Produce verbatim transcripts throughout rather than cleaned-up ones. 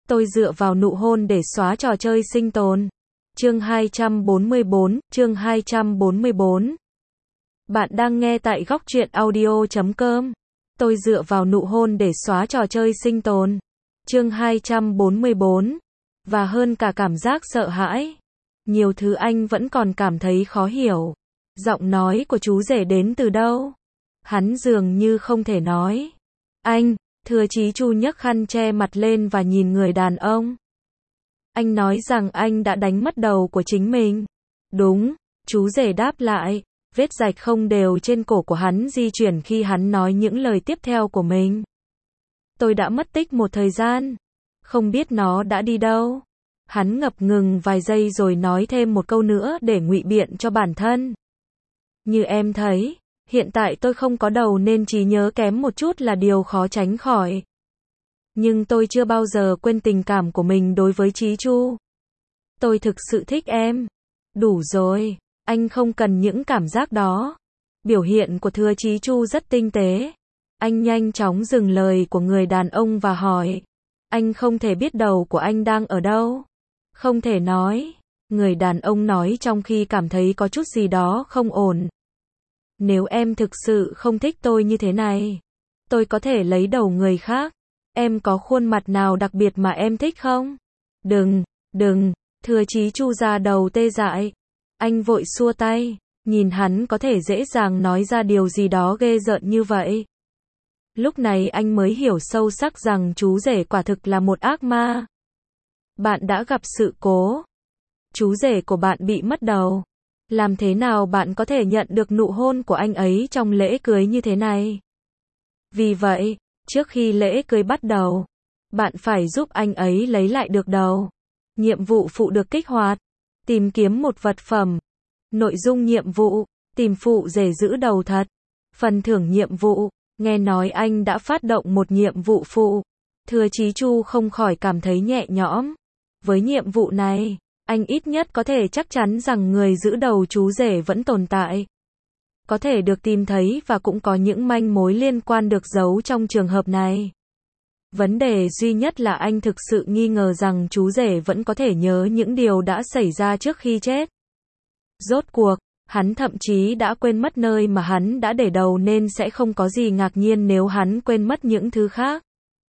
Tôi dựa vào nụ hôn để xóa trò chơi sinh tồn. Chương hai trăm bốn mươi bốn, chương hai trăm bốn mươi bốn. Bạn đang nghe tại góc truyện audio chấm com. Tôi dựa vào nụ hôn để xóa trò chơi sinh tồn. Chương hai trăm bốn mươi bốn. Và hơn cả cảm giác sợ hãi, nhiều thứ anh vẫn còn cảm thấy khó hiểu. Giọng nói của chú rể đến từ đâu? Hắn dường như không thể nói. Anh, Thừa Chí Chu nhấc khăn che mặt lên và nhìn người đàn ông. Anh nói rằng anh đã đánh mất đầu của chính mình. Đúng, chú rể đáp lại. Vết rạch không đều trên cổ của hắn di chuyển khi hắn nói những lời tiếp theo của mình. Tôi đã mất tích một thời gian. Không biết nó đã đi đâu. Hắn ngập ngừng vài giây rồi nói thêm một câu nữa để ngụy biện cho bản thân. Như em thấy, hiện tại tôi không có đầu nên trí nhớ kém một chút là điều khó tránh khỏi. Nhưng tôi chưa bao giờ quên tình cảm của mình đối với Chí Chu. Tôi thực sự thích em. Đủ rồi, anh không cần những cảm giác đó. Biểu hiện của Thừa Chí Chu rất tinh tế. Anh nhanh chóng dừng lời của người đàn ông và hỏi. Anh không thể biết đầu của anh đang ở đâu. Không thể nói. Người đàn ông nói trong khi cảm thấy có chút gì đó không ổn. Nếu em thực sự không thích tôi như thế này, tôi có thể lấy đầu người khác. Em có khuôn mặt nào đặc biệt mà em thích không? Đừng, đừng, Thừa Chí Chu ra đầu tê dại. Anh vội xua tay, nhìn hắn có thể dễ dàng nói ra điều gì đó ghê rợn như vậy. Lúc này anh mới hiểu sâu sắc rằng chú rể quả thực là một ác ma. Bạn đã gặp sự cố. Chú rể của bạn bị mất đầu. Làm thế nào bạn có thể nhận được nụ hôn của anh ấy trong lễ cưới như thế này? Vì vậy, trước khi lễ cưới bắt đầu, bạn phải giúp anh ấy lấy lại được đầu. Nhiệm vụ phụ được kích hoạt. Tìm kiếm một vật phẩm. Nội dung nhiệm vụ, tìm phụ rể giữ đầu thật. Phần thưởng nhiệm vụ, nghe nói anh đã phát động một nhiệm vụ phụ. Thừa Chí Chu không khỏi cảm thấy nhẹ nhõm. Với nhiệm vụ này, anh ít nhất có thể chắc chắn rằng người giữ đầu chú rể vẫn tồn tại. Có thể được tìm thấy và cũng có những manh mối liên quan được giấu trong trường hợp này. Vấn đề duy nhất là anh thực sự nghi ngờ rằng chú rể vẫn có thể nhớ những điều đã xảy ra trước khi chết. Rốt cuộc, hắn thậm chí đã quên mất nơi mà hắn đã để đầu nên sẽ không có gì ngạc nhiên nếu hắn quên mất những thứ khác.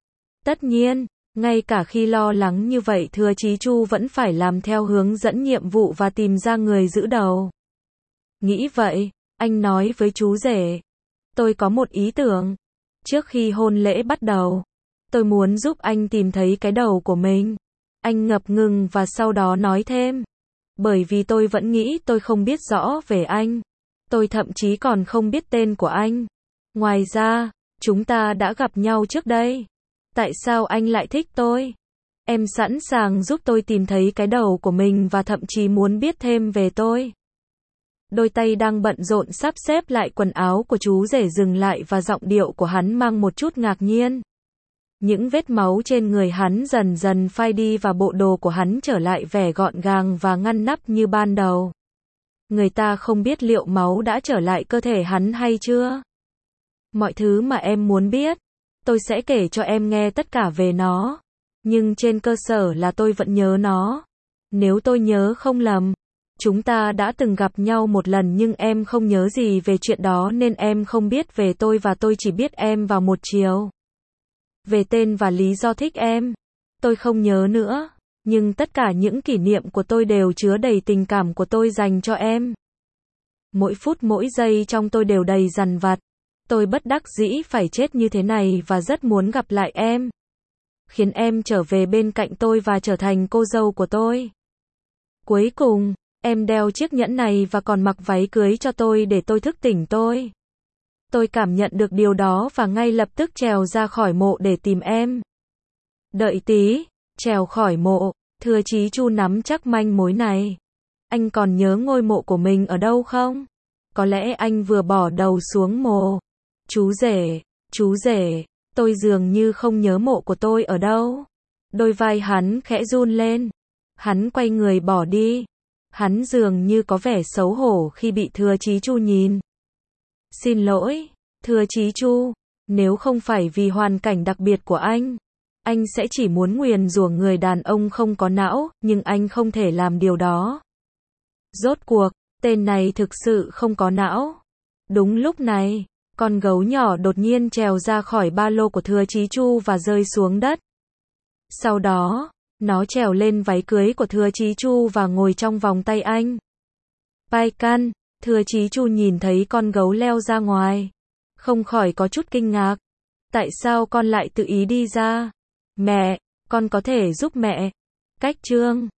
Tất nhiên, ngay cả khi lo lắng như vậy Thừa Chí Chu vẫn phải làm theo hướng dẫn nhiệm vụ và tìm ra người giữ đầu. Nghĩ vậy, anh nói với chú rể. Tôi có một ý tưởng. Trước khi hôn lễ bắt đầu, tôi muốn giúp anh tìm thấy cái đầu của mình. Anh ngập ngừng và sau đó nói thêm. Bởi vì tôi vẫn nghĩ tôi không biết rõ về anh. Tôi thậm chí còn không biết tên của anh. Ngoài ra, chúng ta đã gặp nhau trước đây. Tại sao anh lại thích tôi? Em sẵn sàng giúp tôi tìm thấy cái đầu của mình và thậm chí muốn biết thêm về tôi. Đôi tay đang bận rộn sắp xếp lại quần áo của chú rể dừng lại và giọng điệu của hắn mang một chút ngạc nhiên. Những vết máu trên người hắn dần dần phai đi và bộ đồ của hắn trở lại vẻ gọn gàng và ngăn nắp như ban đầu. Người ta không biết liệu máu đã trở lại cơ thể hắn hay chưa. Mọi thứ mà em muốn biết, tôi sẽ kể cho em nghe tất cả về nó. Nhưng trên cơ sở là tôi vẫn nhớ nó. Nếu tôi nhớ không lầm, chúng ta đã từng gặp nhau một lần nhưng em không nhớ gì về chuyện đó nên em không biết về tôi và tôi chỉ biết em vào một chiều. Về tên và lý do thích em, tôi không nhớ nữa. Nhưng tất cả những kỷ niệm của tôi đều chứa đầy tình cảm của tôi dành cho em. Mỗi phút mỗi giây trong tôi đều đầy dằn vặt. Tôi bất đắc dĩ phải chết như thế này và rất muốn gặp lại em. Khiến em trở về bên cạnh tôi và trở thành cô dâu của tôi. Cuối cùng, em đeo chiếc nhẫn này và còn mặc váy cưới cho tôi để tôi thức tỉnh tôi. Tôi cảm nhận được điều đó và ngay lập tức trèo ra khỏi mộ để tìm em. Đợi tí, trèo khỏi mộ, Thừa Chí Chu nắm chắc manh mối này. Anh còn nhớ ngôi mộ của mình ở đâu không? Có lẽ anh vừa bỏ đầu xuống mộ. Chú rể, chú rể, tôi dường như không nhớ mộ của tôi ở đâu. Đôi vai hắn khẽ run lên. Hắn quay người bỏ đi. Hắn dường như có vẻ xấu hổ khi bị Thừa Chí Chu nhìn. Xin lỗi, Thừa Chí Chu, nếu không phải vì hoàn cảnh đặc biệt của anh, Anh sẽ chỉ muốn nguyền rủa người đàn ông không có não, nhưng anh không thể làm điều đó. Rốt cuộc, tên này thực sự không có não. Đúng lúc này, con gấu nhỏ đột nhiên trèo ra khỏi ba lô của Thừa Chí Chu và rơi xuống đất. Sau đó, nó trèo lên váy cưới của Thừa Chí Chu và ngồi trong vòng tay anh. Pai Can, Thừa Chí Chu nhìn thấy con gấu leo ra ngoài, không khỏi có chút kinh ngạc. Tại sao con lại tự ý đi ra? Mẹ, con có thể giúp mẹ. Cách chương